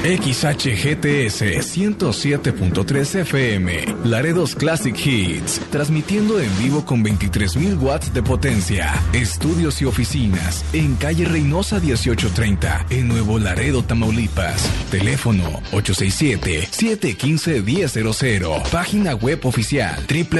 XHGTS 107.3 FM, Laredo's Classic Hits, transmitiendo en vivo con 23,000 watts de potencia. Estudios y oficinas en calle Reynosa 1830, en Nuevo Laredo, Tamaulipas. Teléfono 867-715-1000. Página web oficial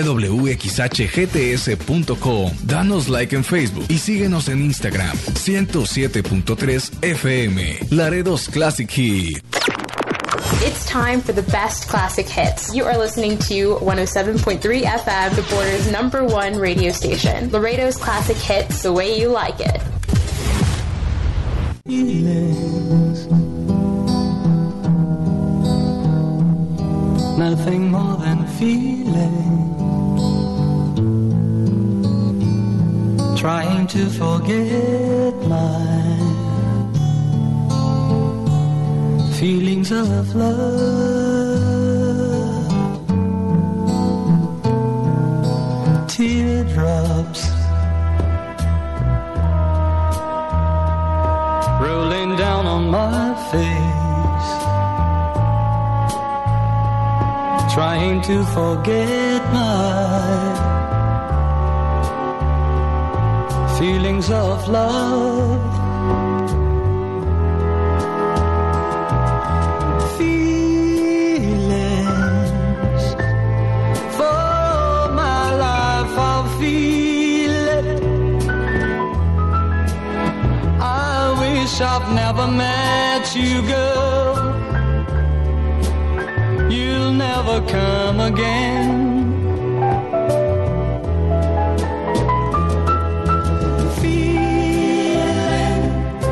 www.xhgts.com. Danos like en Facebook y síguenos en Instagram. 107.3 FM, Laredo's Classic Hits. It's time for the best classic hits. You are listening to 107.3 FM, the Border's #1 radio station. Laredo's classic hits, the way you like it. Feelings, nothing more than feeling. Trying to forget my feelings of love. Teardrops rolling down on my face, trying to forget my feelings of love. I've never met you, girl. You'll never come again. Feeling,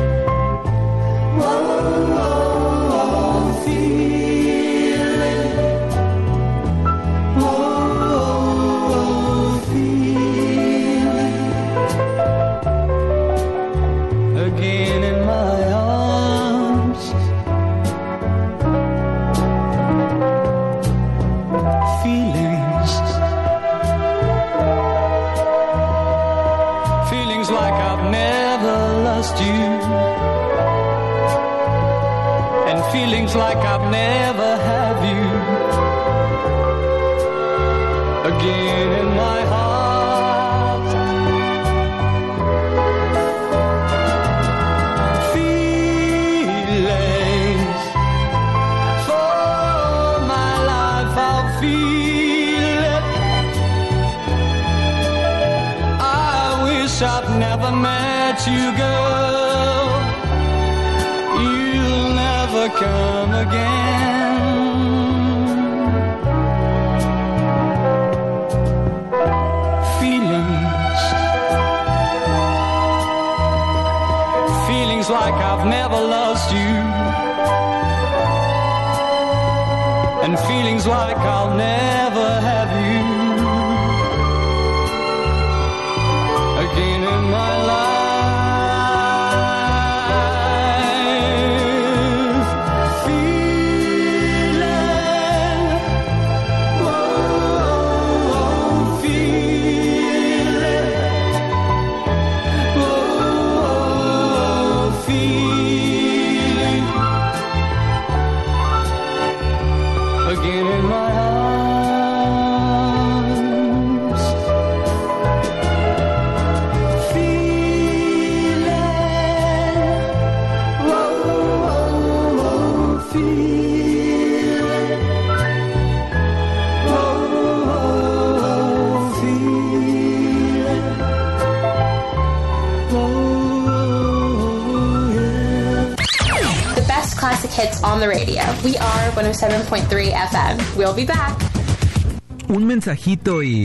whoa, whoa, whoa, feeling, whoa, whoa, feeling. Again in my arms, feelings like I've never lost you, and feelings like I've never had you. Again in my heart. I've never met you, girl. You'll never come again. Feelings like I've never lost you, and feelings like I'll never have you again in my life. Feeling, whoa, feeling, whoa, feeling again in my arms. Classic hits on the radio. We are 107.3 FM. We'll be back. Un mensajito y...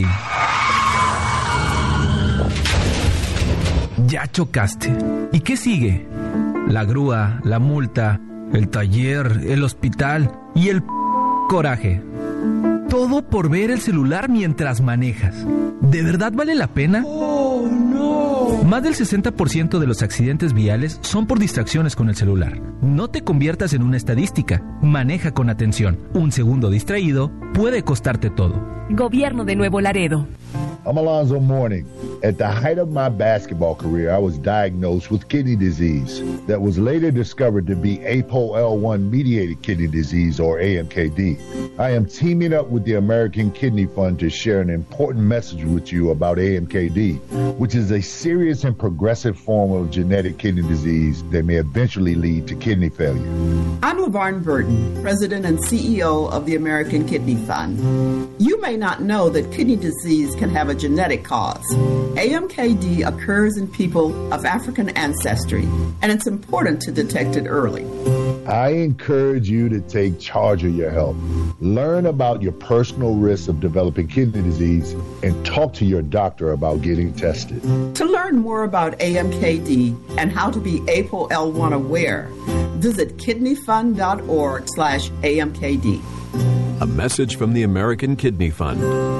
ya chocaste. ¿Y qué sigue? La grúa, la multa, el taller, el hospital y el coraje. Todo por ver el celular mientras manejas. ¿De verdad vale la pena? Oh, no. Más del 60% de los accidentes viales son por distracciones con el celular. No te conviertas en una estadística. Maneja con atención. Un segundo distraído puede costarte todo. Gobierno de Nuevo Laredo. I'm Alonzo Mourning. At the height of my basketball career, I was diagnosed with kidney disease that was later discovered to be APOL1-mediated kidney disease, or AMKD. I am teaming up with the American Kidney Fund to share an important message with you about AMKD, which is a serious and progressive form of genetic kidney disease that may eventually lead to kidney failure. I'm LaVarn Burton, President and CEO of the American Kidney Fund. You may not know that kidney disease can have a genetic cause. AMKD occurs in people of African ancestry, and it's important to detect it early. I encourage you to take charge of your health. Learn about your personal risks of developing kidney disease and talk to your doctor about getting tested. To learn more about AMKD and how to be APOL1 aware, visit kidneyfund.org/AMKD. A message from the American Kidney Fund.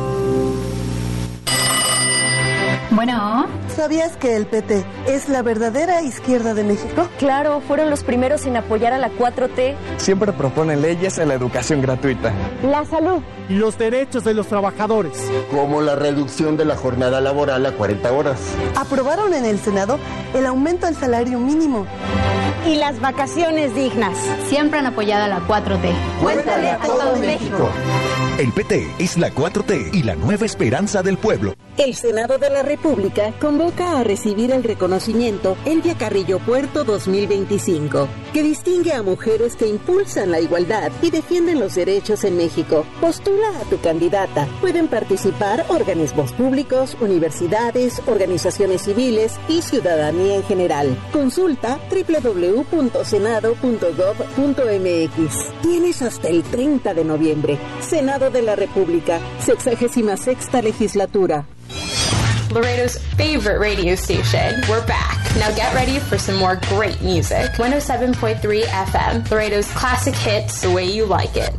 Bueno. ¿Sabías que el PT es la verdadera izquierda de México? Claro, fueron los primeros en apoyar a la 4T. Siempre proponen leyes a la educación gratuita, la salud, los derechos de los trabajadores, como la reducción de la jornada laboral a 40 horas. Aprobaron en el Senado el aumento al salario mínimo y las vacaciones dignas. Siempre han apoyado a la 4T. Cuéntale a todo México. El PT es la 4T y la nueva esperanza del pueblo. El Senado de la República convoca a recibir el reconocimiento Elvia Carrillo Puerto 2025, que distingue a mujeres que impulsan la igualdad y defienden los derechos en México. Postula a tu candidata. Pueden participar organismos públicos, universidades, organizaciones civiles y ciudadanía en general. Consulta www.senado.gov.mx. Tienes hasta el 30 de noviembre. Senado de la República, 66ª legislatura. Laredo's favorite radio station. We're back. Now get ready for some more great music. 107.3 FM, Laredo's classic hits the way you like it.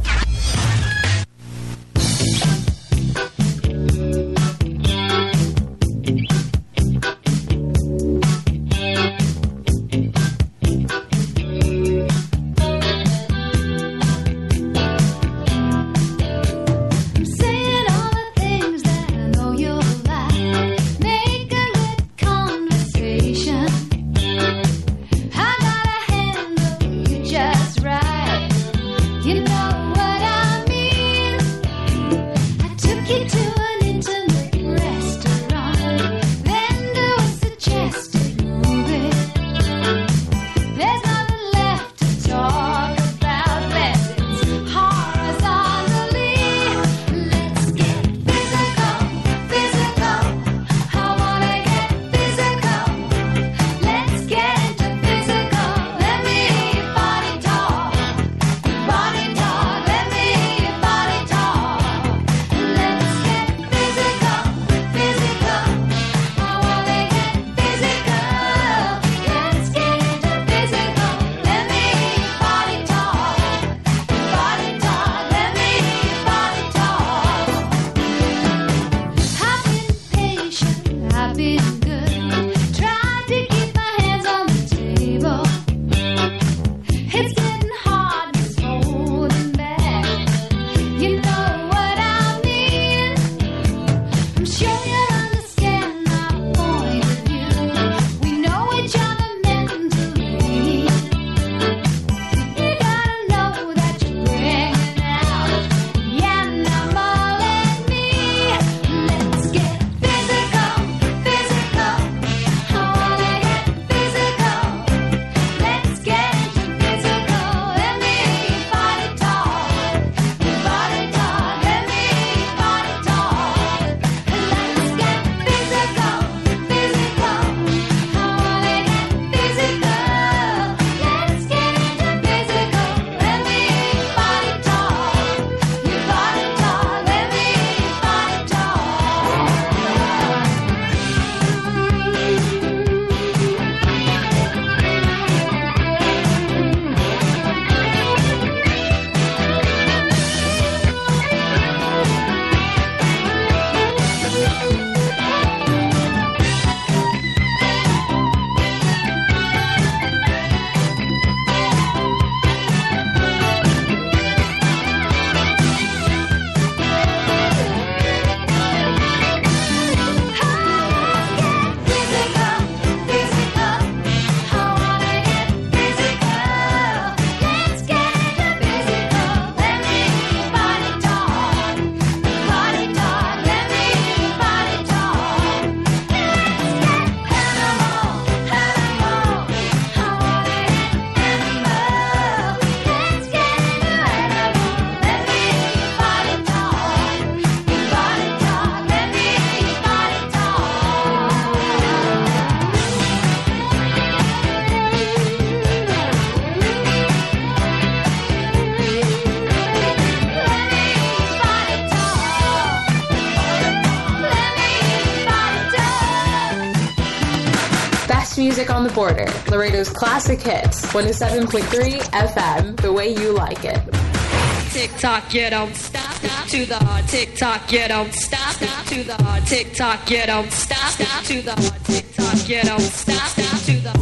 Music on the Border, Laredo's classic hits, 107.3 FM, the way you like it. Tick tock, you don't stop. To the hard tick tock, you don't stop. To the hard tick tock, you don't stop. To the hard tick tock, you don't stop. To the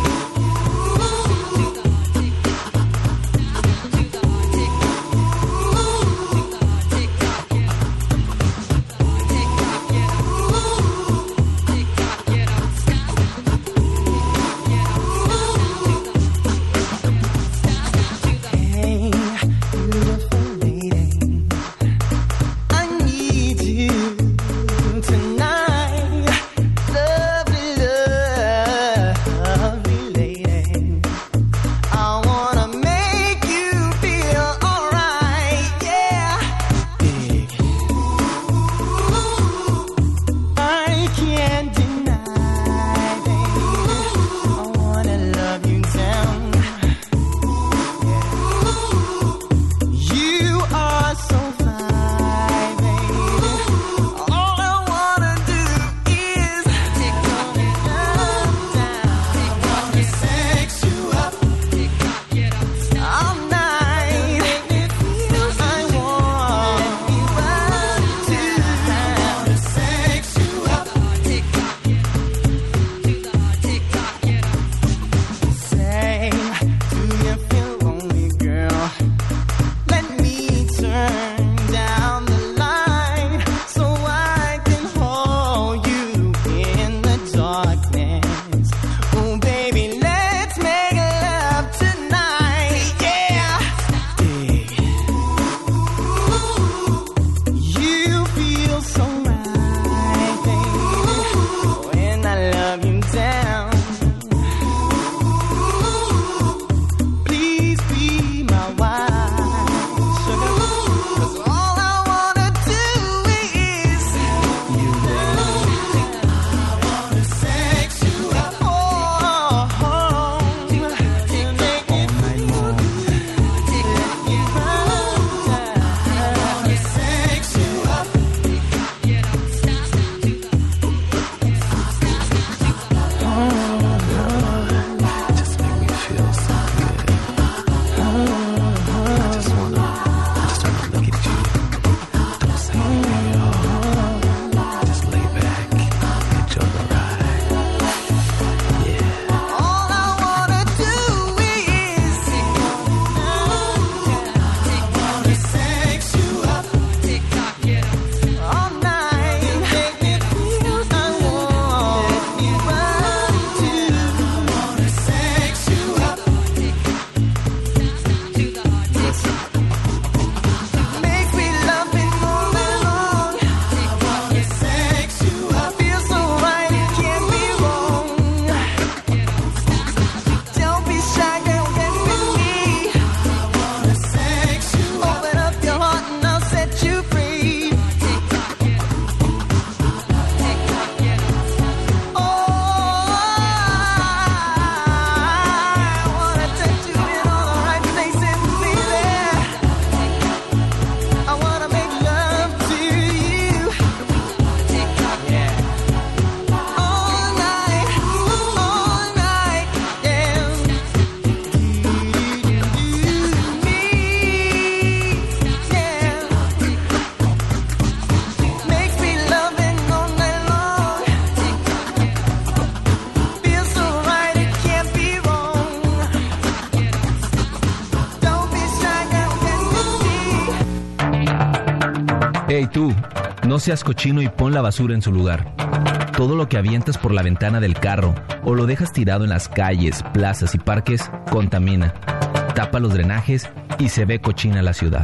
Hey tú, no seas cochino y pon la basura en su lugar. Todo lo que avientas por la ventana del carro o lo dejas tirado en las calles, plazas y parques contamina, tapa los drenajes y se ve cochina la ciudad.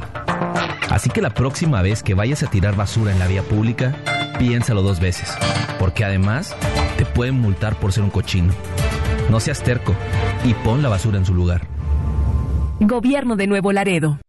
Así que la próxima vez que vayas a tirar basura en la vía pública, piénsalo 2 veces, porque además te pueden multar por ser un cochino. No seas terco y pon la basura en su lugar. Gobierno de Nuevo Laredo.